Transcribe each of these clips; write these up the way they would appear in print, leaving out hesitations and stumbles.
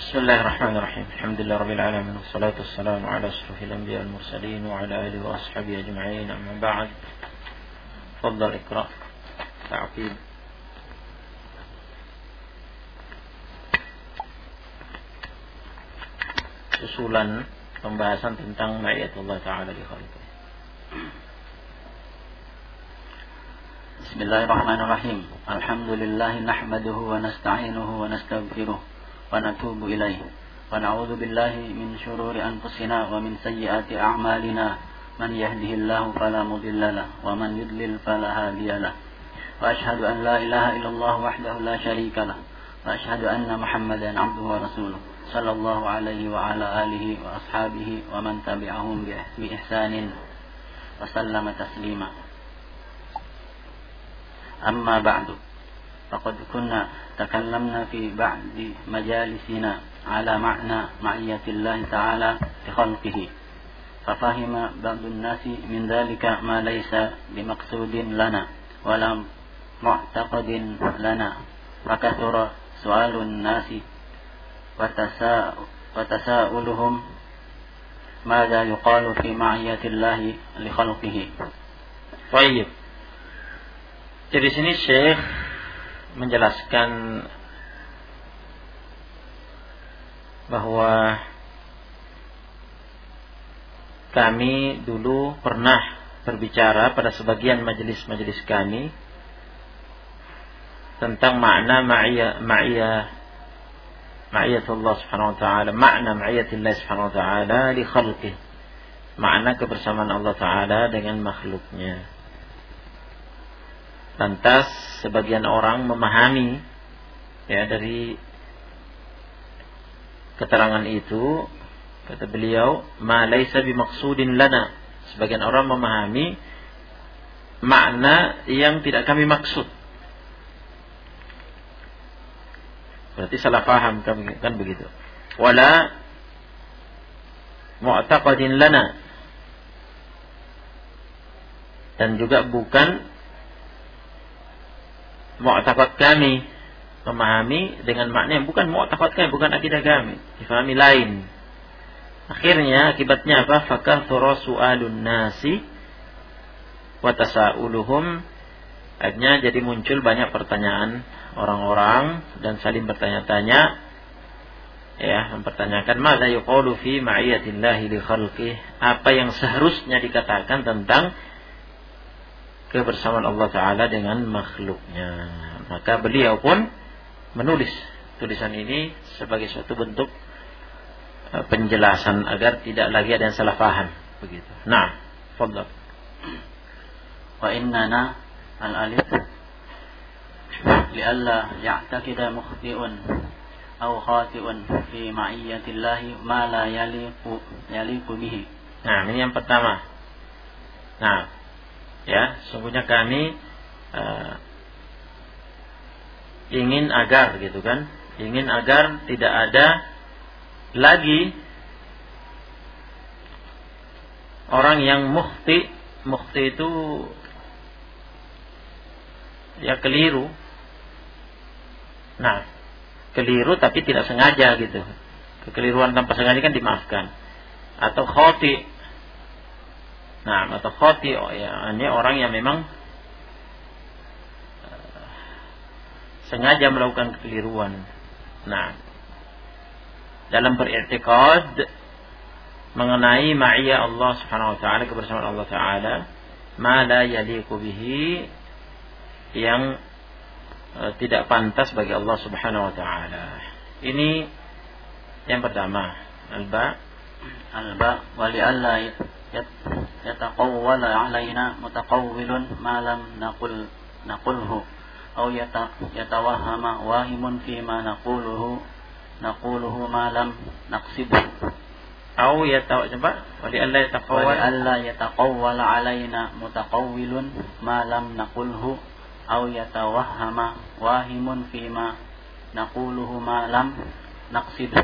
Bismillahirrahmanirrahim. Alhamdulillahirabbil alamin wassalatu wassalamu ala asyrafil anbiya'i wal mursalin wa ala alihi wa ashabihi ajma'in. Amma ba'd. Tafadhal iqra. Ta'qib. Susulan pembahasan tentang ma'iyatullah ta'ala di khalqih. Bismillahirrahmanirrahim. Alhamdulillah nahmaduhu wa nasta'inuhu wa nastaghfiruh wa natubu ilaih wa na'udzu billahi min shururi anfusina wa min sayyiati a'malina man yahdihillahu fala mudilla lahu wa man yudlil fala hadiya lahu wa ashhadu an la ilaha illallah wahdahu la syarika lahu wa ashhadu anna Muhammadan 'abduhu wa rasuluh sallallahu alaihi wa ala alihi wa ashabihi wa man tabi'ahum bi ihsanin wa sallama taslima. Amma ba'du. فقد كنا تكلمنا في بعض مجالسنا على معنى معية الله تعالى لخلقه ففهم بعض الناس من ذلك ما ليس بمقصود لنا ولا معتقد لنا فكثر سؤال الناس وتساؤلهم ماذا يقال في معية الله لخلقه. Baik. Jadi sini Syekh menjelaskan bahwa kami dulu pernah berbicara pada sebagian majelis-majelis kami tentang makna ma'iyatullah subhanahu wa ta'ala, makna ma'iyatillah subhanahu wa ta'ala li khalqih, makna kebersamaan Allah ta'ala dengan makhluknya. Lantas sebagian orang memahami ya dari keterangan itu, kata beliau, ma laisa bimaksudin lana. Sebagian orang memahami makna yang tidak kami maksud. Berarti salah paham kan begitu. Wala mu'taqadin lana. Dan juga bukan mu'taqad kami, memahami dengan makna yang bukan mu'taqad kami, bukan akidah kami, difahami lain. Akhirnya akibatnya apa? Fakathura su'alun nasi wa tasa'uluhum. Akhirnya jadi muncul banyak pertanyaan orang-orang dan saling bertanya-tanya, ya, mempertanyakan madza yuqalu fi ma'iyatillahi li khalqih, apa yang seharusnya dikatakan tentang kebersamaan Allah Ta'ala dengan makhluknya. Maka beliau pun menulis tulisan ini sebagai suatu bentuk penjelasan agar tidak lagi ada yang salah paham. Begitu. Nah, fadhal. Wa innana al-alif li'alla ya'taqida mukhti'un aw khati'un fi ma'iyyatillahi ma la yaliqu bihi. Nah, ini yang pertama. Nah, ya, sungguhnya kami ingin agar gitu kan, ingin agar tidak ada lagi orang yang mukhti itu ya keliru. Nah, keliru tapi tidak sengaja gitu. Kekeliruan tanpa sengaja kan dimaafkan. Atau khati. Nah, atau khati, ya, ini orang yang memang sengaja melakukan kekeliruan. Nah, dalam beriktikad mengenai ma'iyah Allah Subhanahu wa taala, kebersamaan Allah Taala, ma la yaliqu bihi, yang tidak pantas bagi Allah Subhanahu wa taala. Ini yang pertama, alba wa li alla yataqawwala alaina mutaqawwilun ma lam naqulhu aw yatawahhama wahimun fi ma naquluhu ma lam naqsidhu aw wali alla yataqawwala alaina mutaqawwilun ma lam naqulhu aw yatawahhama wahimun fi ma naquluhu ma lam naqsidhu.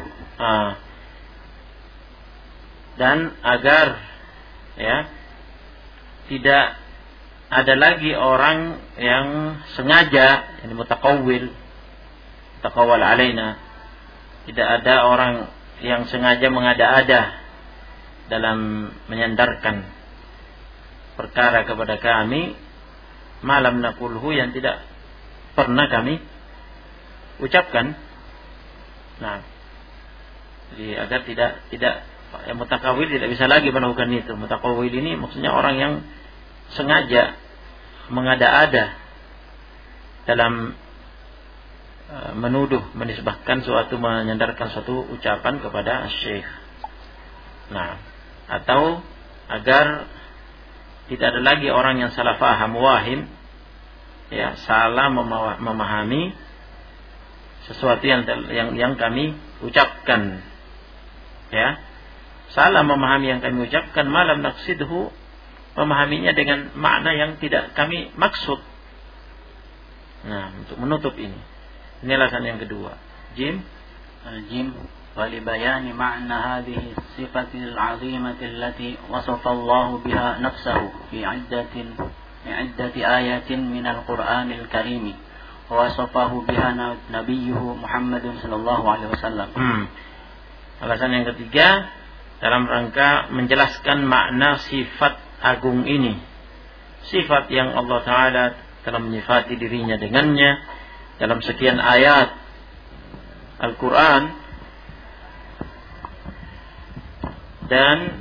Dan agar ya tidak ada lagi orang yang sengaja, ini mutaqawwal alaina, Tidak ada orang yang sengaja mengada-ada dalam menyandarkan perkara kepada kami, malam naqulhu, yang tidak pernah kami ucapkan. Nah, jadi agar tidak mutakawil tidak bisa lagi melakukan itu. Mutakawil ini maksudnya orang yang sengaja mengada-ada dalam menuduh, menisbahkan suatu, menyandarkan suatu ucapan kepada syekh. Nah, atau agar tidak ada lagi orang yang salah faham, wahim, ya, salah memahami sesuatu yang kami ucapkan, ya, salah memahami yang kami ucapkan, malam naqsidhu, memahaminya dengan makna yang tidak kami maksud. Nah, untuk menutup ini alasan yang kedua. Jim, al-jim ولبيان معنى هذه الصفة العظيمة التي وصف الله بها نفسه في عدة آيات من القرآن الكريم ووصفه بها نبيه محمد صلى الله عليه وسلم. Alasan yang ketiga dalam rangka menjelaskan makna sifat agung ini, sifat yang Allah Ta'ala telah menyifati dirinya dengannya dalam sekian ayat Al-Quran, dan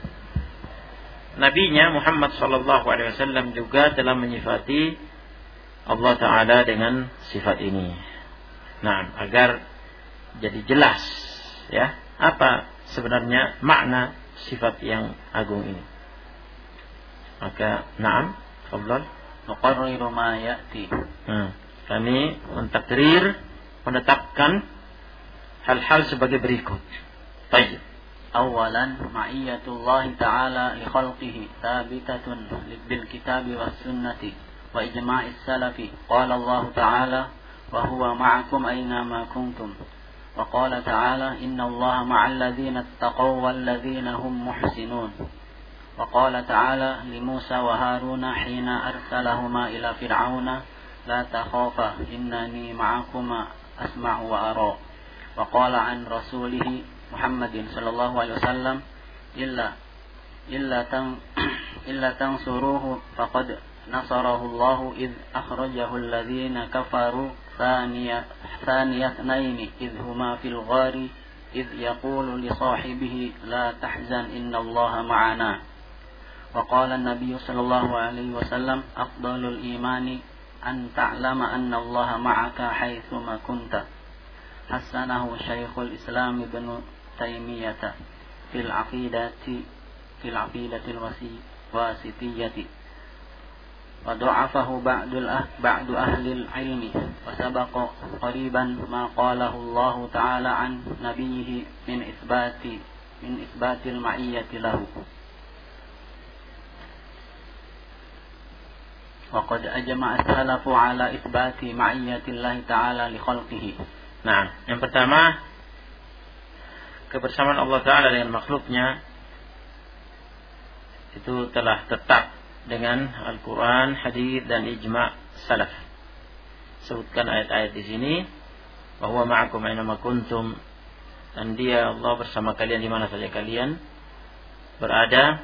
nabinya Muhammad sallallahu alaihi wasallam juga telah menyifati Allah Ta'ala dengan sifat ini. Nah, agar jadi jelas, ya, apa sebenarnya makna sifat yang agung ini. Maka, na'am, tafadhal. Nuqarriru ma ya'ti. Kami mentakrir, menetapkan hal-hal sebagai berikut. Baik. أولا معية الله تعالى لخلقه ثابتة بالكتاب والسنة وإجماع السلف. قال الله تعالى وهو معكم أينما كنتم. وقال تعالى إن الله مع الذين اتقوا والذين هم محسنون. وقال تعالى لموسى وهارون حين أرسلهما إلى فرعون لا تخافا إنني معكما أسمع وأرى. وقال عن رسوله محمد صلى الله عليه وسلم إلا تنصروه فقد نصره الله إذ أخرجه الذين كفروا ثاني اثنين إذ هما في الغار إذ يقول لصاحبه لا تحزن إن الله معنا. وقال النبي صلى الله عليه وسلم أفضل الإيمان أن تعلم أن الله معك حيثما كنت. حسنه شيخ الإسلام ابن تيمية في العقيدة الواسطية. وضعفه بعض أهل العلم. وسبق قريبا ما قاله الله تعالى عن نبيه من إثبات المعية له. وقد أجمع السلف على إثبات معية الله تعالى لخلقه. Nah, yang pertama, kebersamaan Allah Ta'ala dengan makhluknya itu telah tetap dengan Al-Quran, hadis dan ijma' salaf. Sebutkan ayat-ayat di sini, bahwa ma'akum aynama kuntum, dan Dia Allah bersama kalian di mana saja kalian berada.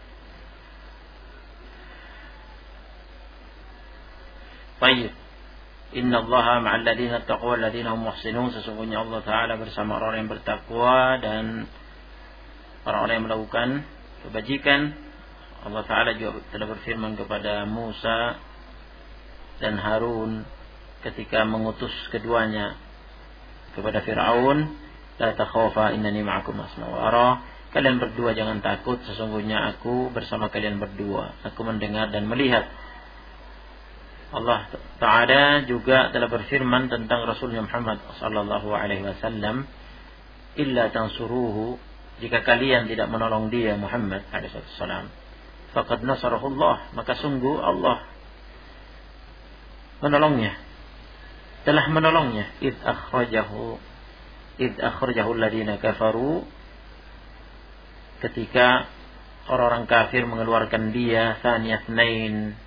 Baik. Inna Allaha ma'al ladina taqwa wal ladina hum muhsinun. Sesungguhnya Allah Ta'ala bersama orang yang bertakwa dan orang-orang yang melakukan kebajikan. Allah Ta'ala juga telah berfirman kepada Musa dan Harun ketika mengutus keduanya kepada Fir'aun, la takhafa innani ma'akum asma' wa ara. Kalian berdua jangan takut, sesungguhnya aku bersama kalian berdua, aku mendengar dan melihat. Allah Ta'ala juga telah berfirman tentang Rasulnya Muhammad sallallahu alaihi wasallam, illa tansuruhu, jika kalian tidak menolong dia Muhammad alaihi wasallam, faqad nasarahullah, maka sungguh Allah menolongnya, telah menolongnya. Id akhrajahu alladhina kafaru, ketika orang-orang kafir mengeluarkan dia, tsaniyatnain,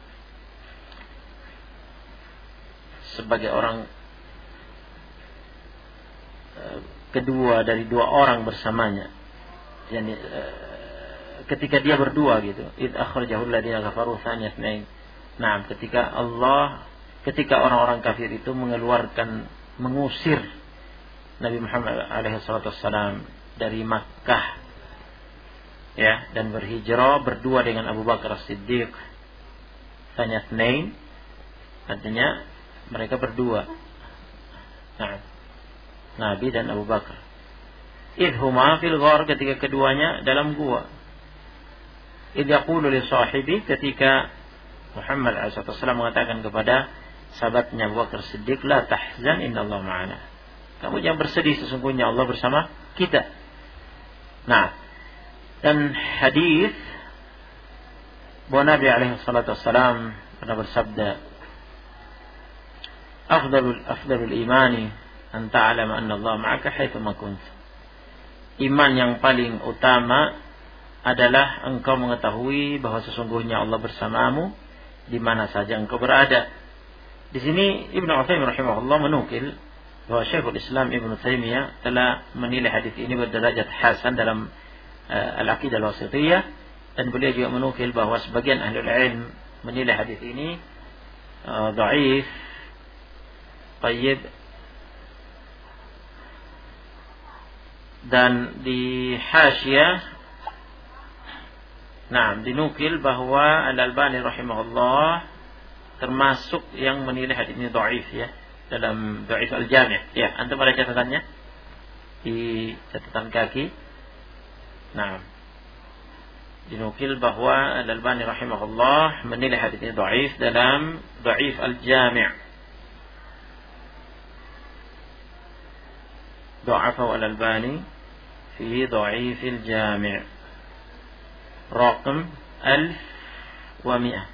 sebagai orang kedua dari dua orang bersamanya. Yani ketika dia berdua gitu. Id akhrajahu alladziina kafaru tsaniya tsnain. Nah, ketika orang-orang kafir itu mengusir Nabi Muhammad alaihi salatu wassalam dari Makkah, ya, dan berhijrah berdua dengan Abu Bakar As-Siddiq. Tsaniya tsnain artinya mereka berdua. Nah, Nabi dan Abu Bakar. Idhuma fil ghar, ketika keduanya dalam gua. Idh yaqulu li sahibi, ketika Muhammad SAW mengatakan kepada sahabatnya Abu Bakar Siddiq, la tahzan innallaha ma'ana. Kamu jangan bersedih, sesungguhnya Allah bersama kita. Nah, dan hadis bahwa Nabi SAW pernah bersabda, afdalul imani an ta'lama anna Allah ma'aka haitsu ma kunt. Iman yang paling utama adalah engkau mengetahui bahwa sesungguhnya Allah bersamamu di mana saja engkau berada. Di sini Ibnu Utsaimin rahimahullah menukil bahwa Syekhul Islam Ibnu Taimiyah telah menilai hadis ini berderajat hasan dalam Al-Aqidah Al-Wasithiyah, dan beliau juga menukil bahwa sebagian ahli ilmu menilai hadis ini dhaif. Tayyib. Dan di Hasyiyah, nah, dinukil bahwa Al-Albani rahimahullah termasuk yang menilai hadis ini dhaif, ya, dalam Dhaif Al-Jami'. Ya, antum ada catatannya di catatan kaki. Nah, dinukil bahwa Al-Albani rahimahullah menilai hadis ini dhaif dalam Dhaif Al-Jami'. ضعفه الألباني في ضعيف الجامع رقم 1100.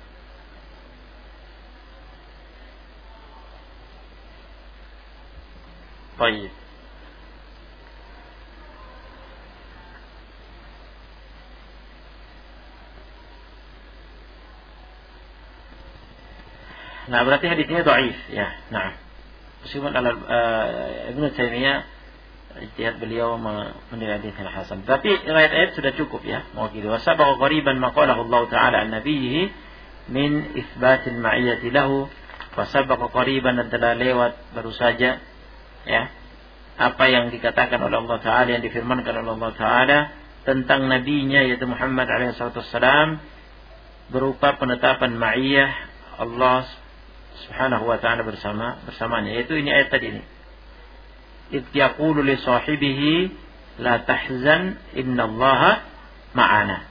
طيب. Nah, berarti hadisnya dhaif, ya. Nah, meskipun Ibnu Taimiyah ijtihad beliau menilai hadisnya hasan, tapi riwayat sudah cukup, ya. Mewakili wa sabaqa qariban ma qalahu Allah Ta'ala an nabiyhi min itsbatil ma'iyyati lahu, wa sabaqa qariban, telah lewat baru saja, ya, apa yang dikatakan oleh Allah Ta'ala, yang difirmankan oleh Allah Ta'ala tentang nabinya yaitu Muhammad alaihi wasallam, berupa penetapan ma'iyyah Allah Subhanahu wa ta'ala bersamanya, yaitu ini ayat tadi ini. Idh yaqulu li sahibihi la tahzan innallaha ma'ana.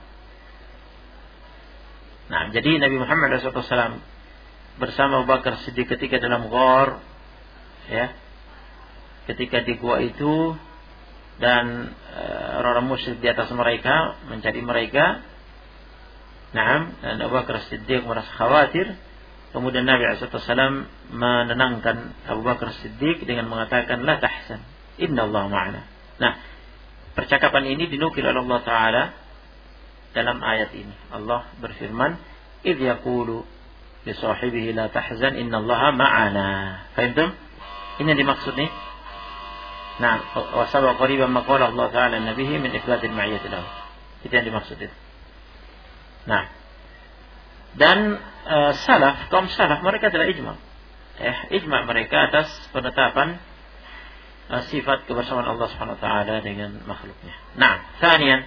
Nah, jadi Nabi Muhammad SAW bersama Abu Bakar Siddiq ketika dalam ghar, ya, ketika di gua itu, dan orang-orang musyrik di atas mereka mencari mereka. Nah, dan Abu Bakar Siddiq merasa khawatir. Kemudian Nabi SAW menenangkan Abu Bakar Siddiq dengan mengatakan, la tahzan innallaha ma'ana. Nah, percakapan ini dinukil oleh Allah Ta'ala dalam ayat ini. Allah berfirman, idh yaqulu li sahibihi la tahzan innallaha ma'ana. Fahimtum? Ini yang dimaksud nih. Nah, wa sabaqa qariban ma qala Allah Ta'ala nabihi min iflatil ma'iyyati lahu. Itu yang dimaksud itu. Nah, dan kaum salaf mereka adalah ijma'. Ijma' mereka atas penetapan sifat kebersamaan Allah Subhanahu wa taala dengan makhluknya. Nah, ثانيا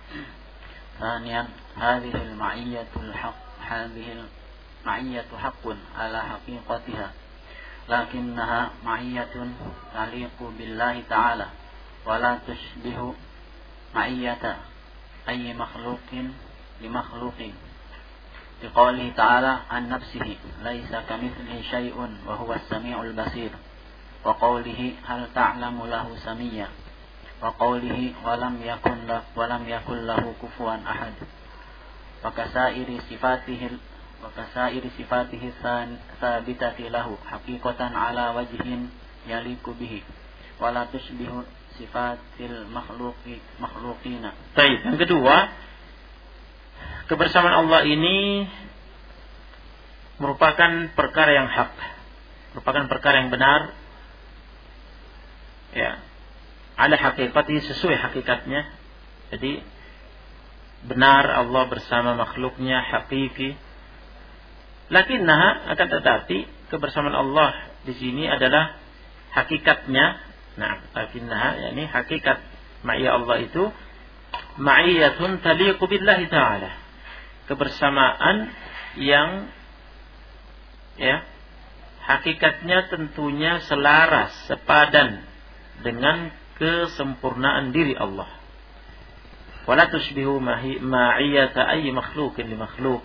هذه المعية حق على حقيقتها لكنها معية تليق بالله تعالى ولا تشبه معية أي مخلوق لمخلوق لقوله تعالى عن نفسه ليس كمثله شيء وهو السميع البصير وقوله هل تعلم له سميا وقوله ولم يكن له كفوا أحد وكسائر صفاته الثابتة له حقيقة على وجه يليق به ولا تشبه صفات المخلوقين. Baik, yang kedua, kebersamaan Allah ini merupakan perkara yang hak, merupakan perkara yang benar, ya, ala haqiqati, sesuai hakikatnya. Jadi benar Allah bersama makhluknya, hakiki. Lakinnaha, akan tetapi kebersamaan Allah di sini adalah hakikatnya. Nah, lakinnaha yakni hakikat ma'iyah Allah itu ma'iyatun taliqu billahi ta'ala. Kebersamaan yang hakikatnya tentunya selaras, sepadan dengan kesempurnaan diri Allah. Wala tushbihu ma'iyata ayyi makhluqin li makhluq.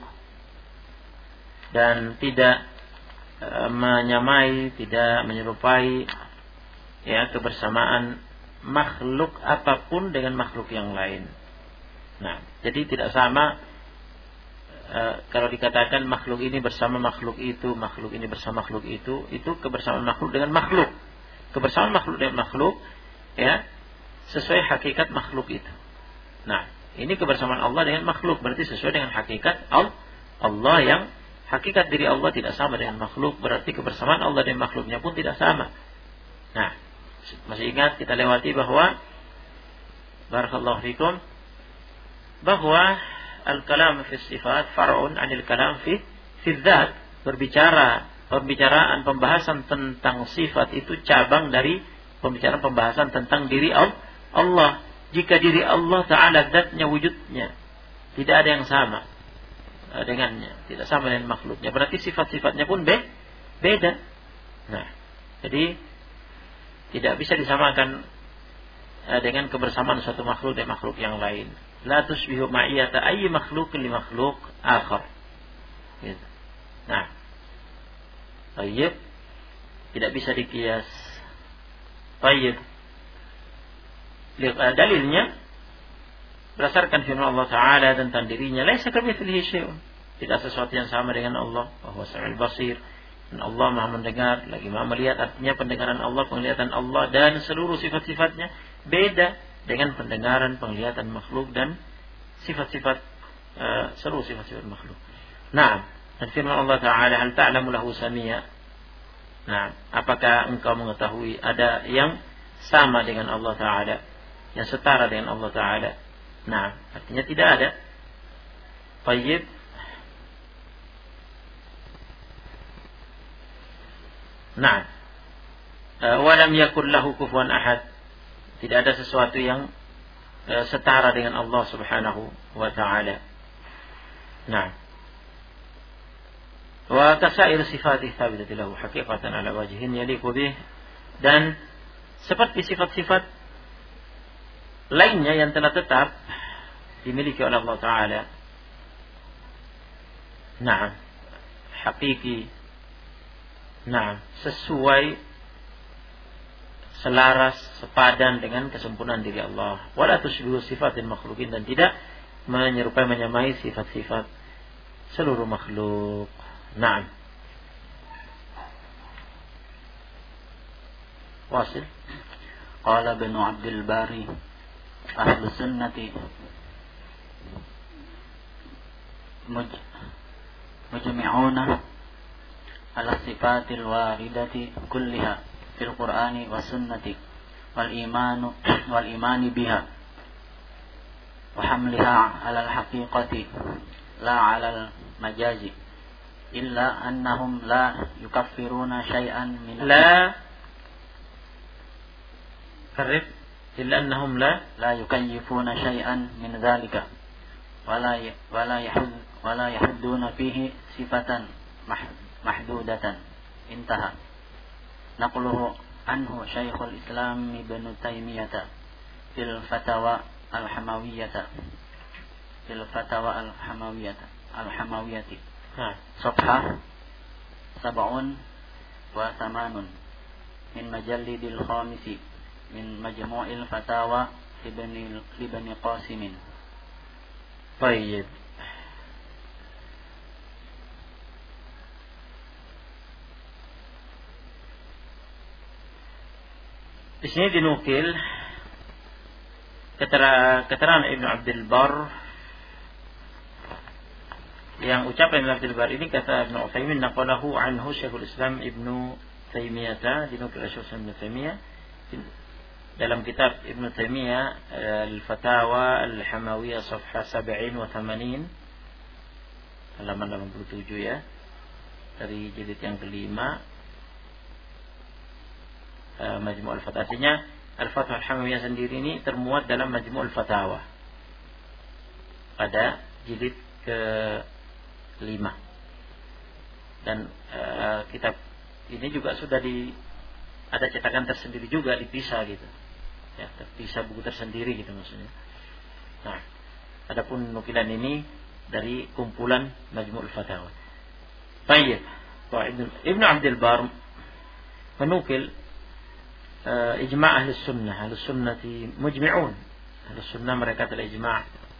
Dan tidak menyamai, tidak menyerupai kebersamaan makhluk apapun dengan makhluk yang lain. Nah, jadi tidak sama kalau dikatakan makhluk ini bersama makhluk itu, makhluk ini bersama makhluk itu kebersamaan makhluk dengan makhluk. Kebersamaan makhluk dengan makhluk sesuai hakikat makhluk itu. Nah, ini kebersamaan Allah dengan makhluk berarti sesuai dengan hakikat Allah, yang hakikat diri Allah tidak sama dengan makhluk, berarti kebersamaan Allah dengan makhluknya pun tidak sama. Nah, masih ingat kita lewati bahwa barakallahu fikum bahwa al-kalam fi sifat far'un 'anil kalam fi dzat. Pembicaraan pembahasan tentang sifat itu cabang dari pembahasan tentang diri Allah. Jika diri Allah Ta'ala zatnya, wujudnya tidak ada yang sama dengannya, tidak sama dengan makhluknya, berarti sifat-sifatnya pun beda. Nah, jadi tidak bisa disamakan dengan kebersamaan suatu makhluk dan makhluk yang lain. La tusbihu ma'iyata ayyi makhluqin li makhluq akhar. Gitu. Nah, tayyib, tidak bisa dikias. Tayyib. Dalilnya berdasarkan firman Allah Ta'ala tentang dirinya, laisa kamitslihi syai'un. Tidak sesuatu yang sama dengan Allah. Bahwa Sami'ul Basir. Dan Allah Maha mendengar, lagi Maha melihat. Artinya pendengaran Allah, penglihatan Allah dan seluruh sifat-sifatnya beda dengan pendengaran, penglihatan makhluk dan sifat-sifat seluruh sifat-sifat makhluk. Nah, dan firman Allah Ta'ala, hal ta'lamu lahu samia. Nah, apakah engkau mengetahui ada yang sama dengan Allah Ta'ala, yang setara dengan Allah Ta'ala? Nah, artinya tidak ada. Tayyib. Nah, walam yakul lahu kufuwan ahad. Tidak ada sesuatu yang setara dengan Allah Subhanahu wa Ta'ala. Nah, wa kasair sifati thabitati lahu haqiqatan ala wajhin yaliqu bih. Dan seperti sifat-sifat lainnya yang telah tetap dimiliki oleh Allah Ta'ala. Nah, hakiki. Nah, sesuai, selaras, sepadan dengan kesempurnaan diri Allah. Wala tushbihu sifatil makhlukin, dan tidak menyerupai, menyamai sifat-sifat seluruh makhluk. Nah, wasil. Qala Ibnu Abdul Bari, ahlu sunnati mujmi'una ala sifatil waridati kulliha fil Qur'ani wa sunnati wal imani biha wa hamliha ala al haqiqati la ala al majazi illa annahum la yukaffiruna shay'an min illa annahum la yukayyifuna shay'an min dhalika wala yahudduna fihi sifatan mahdudatan. Intaha. Naqluhu anhu Syekhul Islam Ibnu Taimiyah fil Fatawa al-Hamawiyyah Safhah 70 wa 8 min Majallidil Khamisi min Majmu'il Fatawa Ibn Qasim. Baik. Di sini dinukil keterangan Ibnu Abdul Bar, yang ucapan Ibnu Abdul Bar ini kata Ibnu Utsaimin, naqalahu anhu Syekhul Islam Ibnu Taimiyah, dinukil Syekhul Islam Ibnu Taimiyah dalam kitab Ibn Taimiyah Al-Fatawa Al-Hamawiyah Safha 70 wa 80 halaman 87 ya, dari jilid yang kelima, Majmu' al-Fatawa. Artinya Al-Fatwa Al-Hamawiyah sendiri ini termuat dalam Majmu' al-Fatawa pada jilid ke-5. Dan kitab ini juga sudah ada cetakan tersendiri juga, dipisah gitu. Ya, terpisah buku tersendiri gitu maksudnya. Nah, adapun nukilan ini dari kumpulan Majmu' al-Fatawa. Baik, Ibn Abdul Bar menukil ijma' ahli sunnah. Ahli sunnati mujmi'un. Ahli sunnah mereka telah ijma'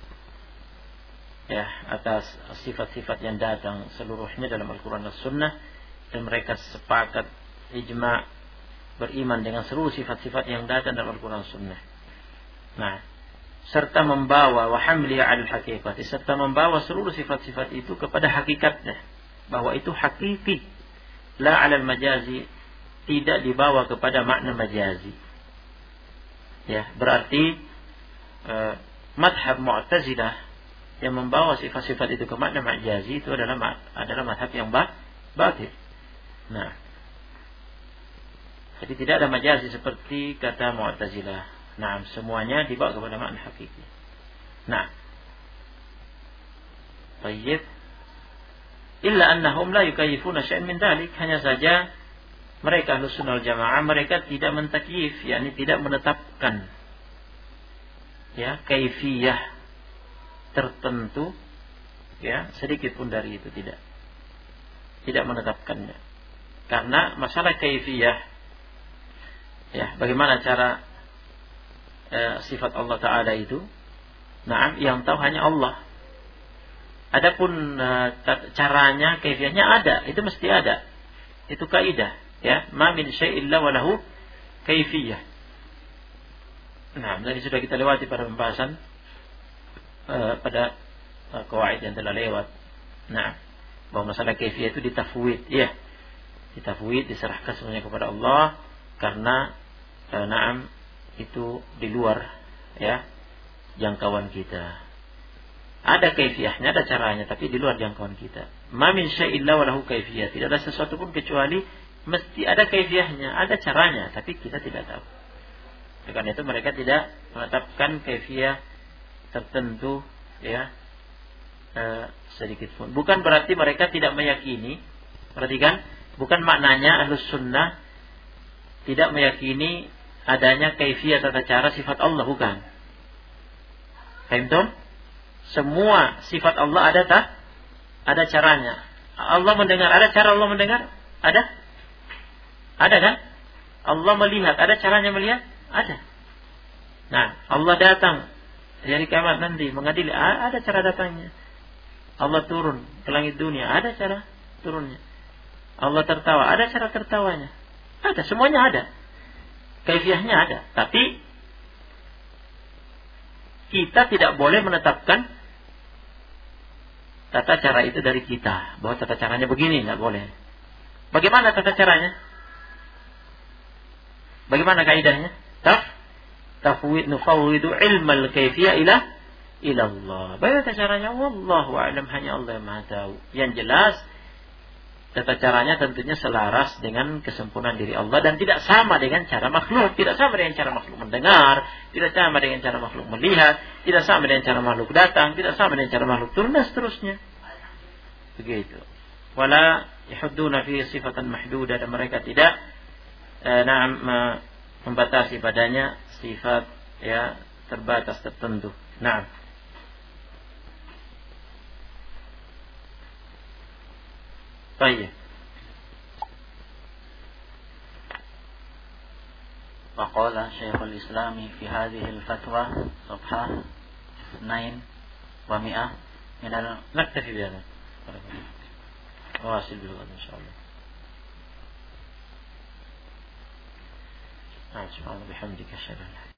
ya atas sifat-sifat yang datang seluruhnya dalam Al-Quran dan Sunnah, dan mereka sepakat ijma' beriman dengan seluruh sifat-sifat yang datang dalam Al-Quran dan Sunnah. Nah, serta membawa wa hamliha 'alal haqiqah, serta membawa seluruh sifat-sifat itu kepada hakikatnya, bahwa itu hakiki, la 'alal majazi, tidak dibawa kepada makna majazi. Ya, berarti madhab Mu'tazilah yang membawa sifat-sifat itu ke makna majazi itu adalah madhab yang batil. Nah, jadi tidak ada majazi seperti kata Mu'tazilah. Nah, semuanya dibawa kepada makna hakiki. Nah, baik. Illa annahum la yukayyifuna syai'an min dzalik, hanya saja mereka Ahlussunnah wal Jamaah mereka tidak mentakyif, yakni tidak menetapkan ya kaifiyah tertentu ya, sedikit pun dari itu tidak menetapkannya. Karena masalah kaifiyah ya, bagaimana cara sifat Allah Ta'ala itu, nah, yang tahu hanya Allah. Adapun caranya, kaifiyahnya ada, itu mesti ada. Itu kaidah ya, ma min syai'in illa wa lahu kaifiyah. Nah, tadi sudah kita lewati pada pembahasan pada qawaid yang telah lewat. Nah, bahwa masalah kaifiyah itu ditafwid, ya. Ditafwid, diserahkan semuanya kepada Allah, karena na'am itu di luar ya jangkauan kita. Ada kaifiyahnya, ada caranya, tapi di luar jangkauan kita. Ma min syai'in illa wa lahu kaifiyah. Tidak ada sesuatu pun kecuali mesti ada kaifiyahnya, ada caranya, tapi kita tidak tahu. Karena itu mereka tidak menetapkan kaifiyah tertentu ya sedikit pun. Bukan berarti mereka tidak meyakini. Perhatikan, bukan maknanya Ahlus Sunnah tidak meyakini adanya kaifiyah tata cara sifat Allah, bukan. Paham? Semua sifat Allah ada caranya. Allah mendengar, ada cara Allah mendengar? Ada kan? Allah melihat, ada caranya melihat? Ada. Nah, Allah datang di hari kiamat nanti mengadili, ada cara datangnya. Allah turun ke langit dunia, ada cara turunnya. Allah tertawa, ada cara tertawanya. Ada, semuanya ada. Kaifiyahnya ada, tapi kita tidak boleh menetapkan tata cara itu dari kita, bahwa tata caranya begini, tidak boleh. Bagaimana tata caranya? Bagaimana kaidahnya? Tafwid, nufawwidu ilmal kaifiyah ila Allah. Bagaimana tata caranya? Wallahu a'lam, hanya Allah yang Maha tahu. Yang jelas tata caranya tentunya selaras dengan kesempurnaan diri Allah, dan tidak sama dengan cara makhluk. Tidak sama dengan cara makhluk mendengar, tidak sama dengan cara makhluk melihat, tidak sama dengan cara makhluk datang, tidak sama dengan cara makhluk turun, dan seterusnya. Begitu. Wala yahudduna fi sifatan mahdudah, dan mereka tidak membatasi padanya sifat ya terbatas tertentu. Nah, baik. وقال شيخ الإسلام في هذه الفتوى صفحة 2 و100 من نكتفي بهذا. واصل بالغد إن شاء الله. سبحانك وبحمدك أشهد أن لا إله إلا أنت